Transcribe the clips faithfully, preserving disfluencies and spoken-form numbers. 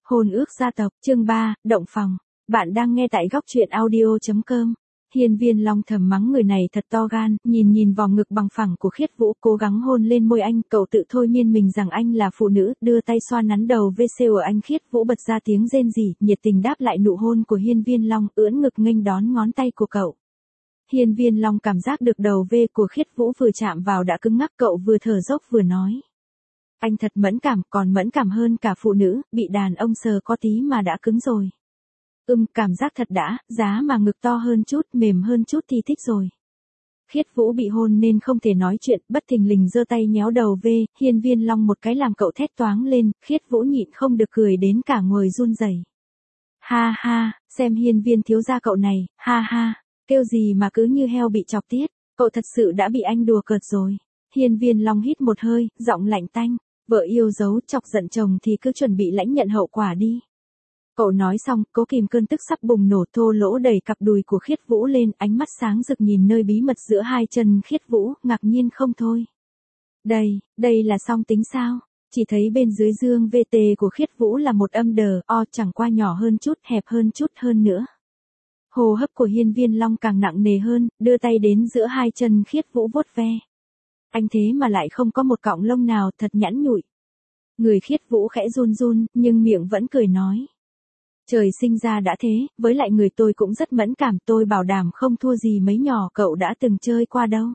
Hôn ước gia tộc, chương ba, động phòng. Bạn đang nghe tại góc truyện audio chấm com. Hiên Viên Long thầm mắng người này thật to gan, nhìn nhìn vòng ngực bằng phẳng của Khiết Vũ, cố gắng hôn lên môi anh, cậu tự thôi miên mình rằng anh là phụ nữ, đưa tay xoa nắn đầu vê xê ở anh. Khiết Vũ bật ra tiếng rên rỉ, nhiệt tình đáp lại nụ hôn của Hiên Viên Long, ưỡn ngực nghênh đón ngón tay của cậu. Hiên Viên Long cảm giác được đầu vê của Khiết Vũ vừa chạm vào đã cứng ngắc, cậu vừa thở dốc vừa nói. Anh thật mẫn cảm, còn mẫn cảm hơn cả phụ nữ, bị đàn ông sờ có tí mà đã cứng rồi. Ừm, cảm giác thật đã, giá mà ngực to hơn chút, mềm hơn chút thì thích rồi. Khiết Vũ bị hôn nên không thể nói chuyện, bất thình lình giơ tay nhéo đầu vê, Hiên Viên Long một cái làm cậu thét toáng lên, Khiết Vũ nhịn không được cười đến cả người run rẩy. Ha ha, xem Hiên Viên thiếu gia cậu này, ha ha, kêu gì mà cứ như heo bị chọc tiết, cậu thật sự đã bị anh đùa cợt rồi. Hiên Viên Long hít một hơi, giọng lạnh tanh. Vợ yêu dấu chọc giận chồng thì cứ chuẩn bị lãnh nhận hậu quả đi. Cậu nói xong, cố kìm cơn tức sắp bùng nổ, thô lỗ đẩy cặp đùi của Khiết Vũ lên, ánh mắt sáng rực nhìn nơi bí mật giữa hai chân Khiết Vũ, ngạc nhiên không thôi. Đây, đây là song tính sao? Chỉ thấy bên dưới dương vê tê của Khiết Vũ là một âm đờ, o chẳng qua nhỏ hơn chút, hẹp hơn chút hơn nữa. Hô hấp của Hiên Viên Long càng nặng nề hơn, đưa tay đến giữa hai chân Khiết Vũ vuốt ve. Anh thế mà lại không có một cọng lông nào, thật nhẵn nhụi. Người Khiết Vũ khẽ run run, nhưng miệng vẫn cười nói. Trời sinh ra đã thế, với lại người tôi cũng rất mẫn cảm, tôi bảo đảm không thua gì mấy nhỏ cậu đã từng chơi qua đâu.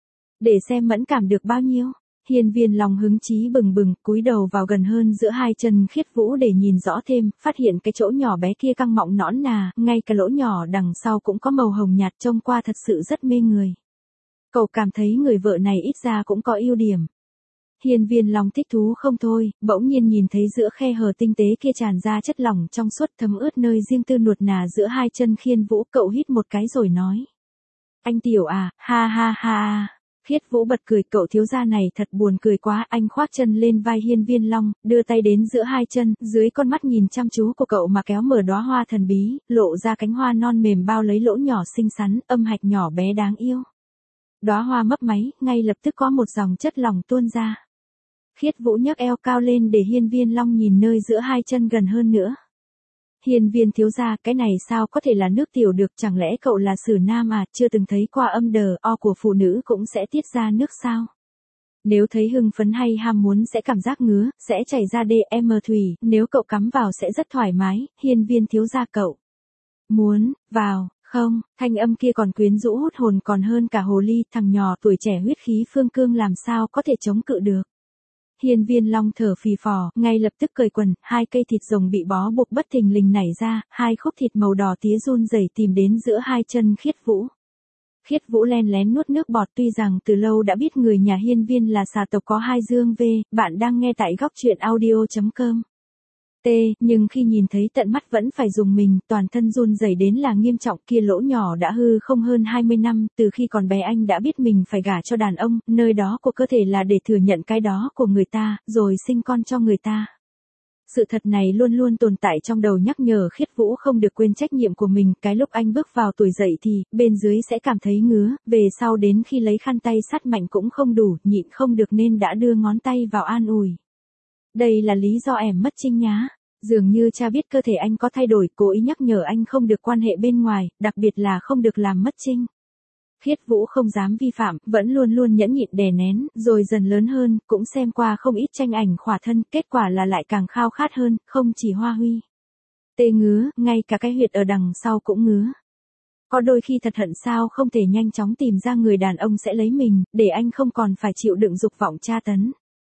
Để xem mẫn cảm được bao nhiêu. Hiên Viên Long hứng chí bừng bừng, cúi đầu vào gần hơn giữa hai chân Khiết Vũ để nhìn rõ thêm, phát hiện cái chỗ nhỏ bé kia căng mọng nõn nà, ngay cả lỗ nhỏ đằng sau cũng có màu hồng nhạt, trông qua thật sự rất mê người. Cậu cảm thấy người vợ này ít ra cũng có ưu điểm. Hiên Viên Long thích thú không thôi, bỗng nhiên nhìn thấy giữa khe hở tinh tế kia tràn ra chất lỏng trong suốt thấm ướt nơi riêng tư nuột nà giữa hai chân Khiên Vũ, cậu hít một cái rồi nói. Anh tiểu à, ha ha ha. Khiết Vũ bật cười, cậu thiếu gia này thật buồn cười quá, anh khoác chân lên vai Hiên Viên Long, đưa tay đến giữa hai chân, dưới con mắt nhìn chăm chú của cậu mà kéo mở đóa hoa thần bí, lộ ra cánh hoa non mềm bao lấy lỗ nhỏ xinh xắn, âm hạch nhỏ bé đáng yêu. Đóa hoa mấp máy, ngay lập tức có một dòng chất lỏng tuôn ra. Khiết Vũ nhấc eo cao lên để Hiên Viên Long nhìn nơi giữa hai chân gần hơn nữa. Hiên Viên thiếu gia, cái này sao có thể là nước tiểu được, chẳng lẽ cậu là sử nam à, chưa từng thấy qua âm đờ, o của phụ nữ cũng sẽ tiết ra nước sao? Nếu thấy hưng phấn hay ham muốn sẽ cảm giác ngứa, sẽ chảy ra đê em thủy, nếu cậu cắm vào sẽ rất thoải mái, Hiên Viên thiếu gia cậu. Muốn, vào. Không, thanh âm kia còn quyến rũ hút hồn còn hơn cả hồ ly, thằng nhỏ tuổi trẻ huyết khí phương cương làm sao có thể chống cự được. Hiên Viên Long thở phì phò, ngay lập tức cởi quần, hai cây thịt rồng bị bó buộc bất thình lình nảy ra, hai khúc thịt màu đỏ tía run rẩy tìm đến giữa hai chân Khiết Vũ. Khiết Vũ len lén nuốt nước bọt, tuy rằng từ lâu đã biết người nhà Hiên Viên là xà tộc có hai dương vê, bạn đang nghe tại góc truyện audio chấm com. T, nhưng khi nhìn thấy tận mắt vẫn phải dùng mình, toàn thân run rẩy đến là nghiêm trọng, kia lỗ nhỏ đã hư không hơn hai mươi năm, từ khi còn bé anh đã biết mình phải gả cho đàn ông, nơi đó của cơ thể là để thừa nhận cái đó của người ta, rồi sinh con cho người ta. Sự thật này luôn luôn tồn tại trong đầu nhắc nhở Khiết Vũ không được quên trách nhiệm của mình, cái lúc anh bước vào tuổi dậy thì, bên dưới sẽ cảm thấy ngứa, về sau đến khi lấy khăn tay sát mạnh cũng không đủ, nhịn không được nên đã đưa ngón tay vào an ủi. Đây là lý do em mất trinh nhá. Dường như cha biết cơ thể anh có thay đổi, cố ý nhắc nhở anh không được quan hệ bên ngoài, đặc biệt là không được làm mất trinh. Khiết Vũ không dám vi phạm, vẫn luôn luôn nhẫn nhịn đè nén, rồi dần lớn hơn, cũng xem qua không ít tranh ảnh khỏa thân, kết quả là lại càng khao khát hơn, không chỉ hoa huy. Tê ngứa, ngay cả cái huyệt ở đằng sau cũng ngứa. Có đôi khi thật hận sao không thể nhanh chóng tìm ra người đàn ông sẽ lấy mình, để anh không còn phải chịu đựng dục vọng tra tấn.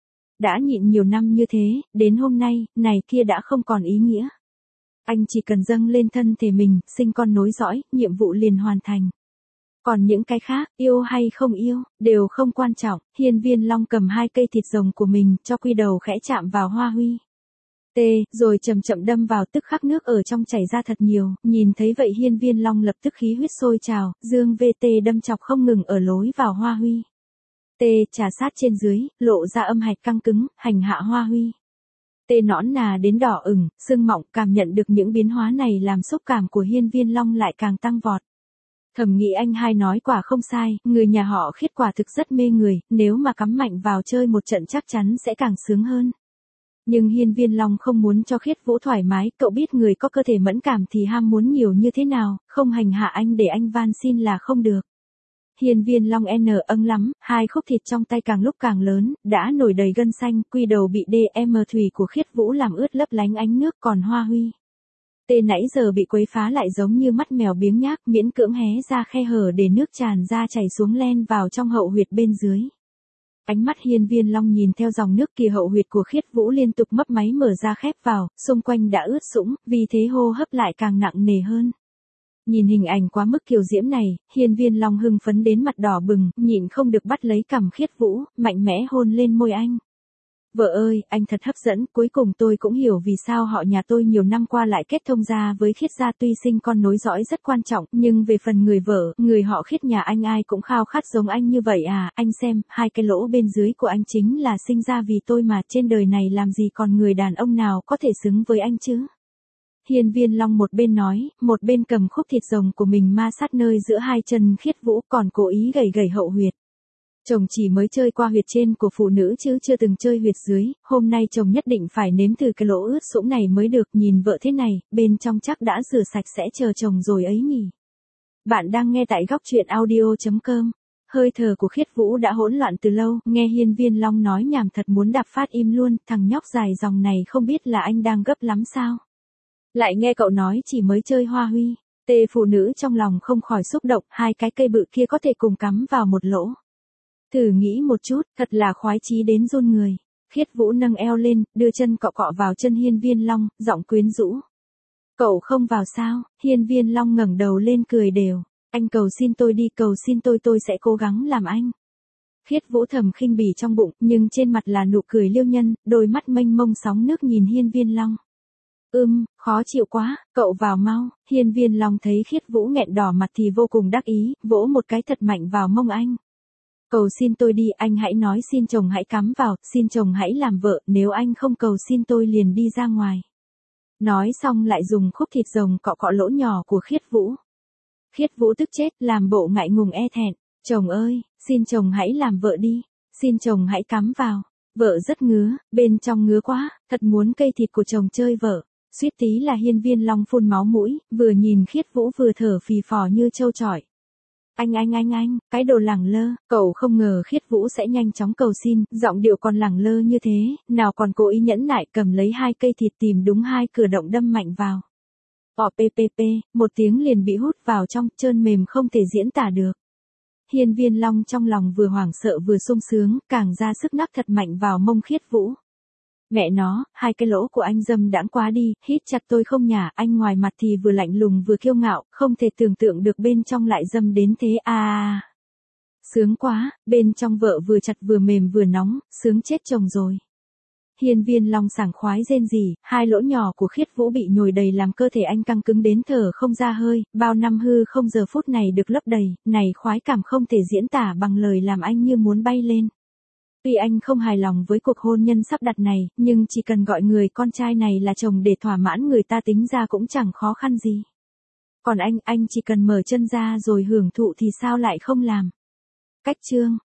Đã nhịn nhiều năm như thế, đến hôm nay, này kia đã không còn ý nghĩa. Anh chỉ cần dâng lên thân thể mình, sinh con nối dõi, nhiệm vụ liền hoàn thành. Còn những cái khác, yêu hay không yêu, đều không quan trọng. Hiên Viên Long cầm hai cây thịt rồng của mình, cho quy đầu khẽ chạm vào hoa huy. T, rồi chậm chậm đâm vào, tức khắc nước ở trong chảy ra thật nhiều, nhìn thấy vậy Hiên Viên Long lập tức khí huyết sôi trào, dương vê tê đâm chọc không ngừng ở lối vào hoa huy. T, trà sát trên dưới, lộ ra âm hạch căng cứng, hành hạ hoa huy. T nõn nà đến đỏ ửng, sưng mọng, cảm nhận được những biến hóa này làm xúc cảm của Hiên Viên Long lại càng tăng vọt. Thầm nghĩ anh hai nói quả không sai, người nhà họ Khiết quả thực rất mê người, nếu mà cắm mạnh vào chơi một trận chắc chắn sẽ càng sướng hơn. Nhưng Hiên Viên Long không muốn cho Khiết Vũ thoải mái, cậu biết người có cơ thể mẫn cảm thì ham muốn nhiều như thế nào, không hành hạ anh để anh van xin là không được. Hiên Viên Long n âng lắm, hai khúc thịt trong tay càng lúc càng lớn, đã nổi đầy gân xanh, quy đầu bị đê em thủy của Khiết Vũ làm ướt lấp lánh ánh nước, còn Hoa Huy tê nãy giờ bị quấy phá lại giống như mắt mèo biếng nhác, miễn cưỡng hé ra khe hở để nước tràn ra chảy xuống len vào trong hậu huyệt bên dưới. Ánh mắt Hiên Viên Long nhìn theo dòng nước kỳ hậu huyệt của Khiết Vũ liên tục mấp máy mở ra khép vào, xung quanh đã ướt sũng, vì thế hô hấp lại càng nặng nề hơn. Nhìn hình ảnh quá mức kiều diễm này, Hiên Viên Long hưng phấn đến mặt đỏ bừng, nhịn không được bắt lấy cằm Khiết Vũ, mạnh mẽ hôn lên môi anh. Vợ ơi, anh thật hấp dẫn, cuối cùng tôi cũng hiểu vì sao họ nhà tôi nhiều năm qua lại kết thông gia với Khiết gia, tuy sinh con nối dõi rất quan trọng, nhưng về phần người vợ, người họ Khiết nhà anh ai cũng khao khát giống anh như vậy à, anh xem, hai cái lỗ bên dưới của anh chính là sinh ra vì tôi mà, trên đời này làm gì còn người đàn ông nào có thể xứng với anh chứ. Hiên Viên Long một bên nói, một bên cầm khúc thịt rồng của mình ma sát nơi giữa hai chân Khiết Vũ, còn cố ý gẩy gẩy hậu huyệt. Chồng chỉ mới chơi qua huyệt trên của phụ nữ chứ chưa từng chơi huyệt dưới, hôm nay chồng nhất định phải nếm thử cái lỗ ướt sũng này mới được, nhìn vợ thế này, bên trong chắc đã rửa sạch sẽ chờ chồng rồi ấy nhỉ. Bạn đang nghe tại góc truyện audio chấm com. Hơi thở của Khiết Vũ đã hỗn loạn từ lâu, nghe Hiên Viên Long nói nhảm thật muốn đạp phát im luôn, thằng nhóc dài dòng này không biết là anh đang gấp lắm sao. Lại nghe cậu nói chỉ mới chơi Hoa Huy, tê phụ nữ trong lòng không khỏi xúc động, hai cái cây bự kia có thể cùng cắm vào một lỗ. Thử nghĩ một chút, thật là khoái chí đến run người. Khiết Vũ nâng eo lên, đưa chân cọ cọ vào chân Hiên Viên Long, giọng quyến rũ. Cậu không vào sao? Hiên Viên Long ngẩng đầu lên cười đều. Anh cầu xin tôi đi, cầu xin tôi, tôi sẽ cố gắng làm anh. Khiết Vũ thầm khinh bỉ trong bụng, nhưng trên mặt là nụ cười liêu nhân, đôi mắt mênh mông sóng nước nhìn Hiên Viên Long. Ưm, khó chịu quá, cậu vào mau. Hiên Viên Long thấy Khiết Vũ nghẹn đỏ mặt thì vô cùng đắc ý, vỗ một cái thật mạnh vào mông anh. Cầu xin tôi đi, anh hãy nói xin chồng hãy cắm vào, xin chồng hãy làm vợ, nếu anh không cầu xin tôi liền đi ra ngoài. Nói xong lại dùng khúc thịt rồng cọ cọ lỗ nhỏ của Khiết Vũ. Khiết Vũ tức chết, làm bộ ngại ngùng e thẹn. Chồng ơi, xin chồng hãy làm vợ đi, xin chồng hãy cắm vào. Vợ rất ngứa, bên trong ngứa quá, thật muốn cây thịt của chồng chơi vợ. Suýt tí là Hiên Viên Long phun máu mũi, vừa nhìn Khiết Vũ vừa thở phì phò như trâu chọi. Anh anh anh anh, cái đồ lẳng lơ, cậu không ngờ Khiết Vũ sẽ nhanh chóng cầu xin, giọng điệu còn lẳng lơ như thế, nào còn cố ý nhẫn nại cầm lấy hai cây thịt tìm đúng hai cửa động đâm mạnh vào. Ỏ ppp, một tiếng liền bị hút vào trong, trơn mềm không thể diễn tả được. Hiên Viên Long trong lòng vừa hoảng sợ vừa sung sướng, càng ra sức nắp thật mạnh vào mông Khiết Vũ. Mẹ nó, hai cái lỗ của anh dâm đãng quá đi, hít chặt tôi không nhả, anh ngoài mặt thì vừa lạnh lùng vừa kiêu ngạo, không thể tưởng tượng được bên trong lại dâm đến thế à. Sướng quá, bên trong vợ vừa chặt vừa mềm vừa nóng, sướng chết chồng rồi. Hiên Viên Long sảng khoái rên rỉ, hai lỗ nhỏ của Khiết Vũ bị nhồi đầy làm cơ thể anh căng cứng đến thở không ra hơi, bao năm hư không giờ phút này được lấp đầy, này khoái cảm không thể diễn tả bằng lời làm anh như muốn bay lên. Tuy anh không hài lòng với cuộc hôn nhân sắp đặt này, nhưng chỉ cần gọi người con trai này là chồng để thỏa mãn người ta tính ra cũng chẳng khó khăn gì. Còn anh, anh chỉ cần mở chân ra rồi hưởng thụ thì sao lại không làm. Cách chương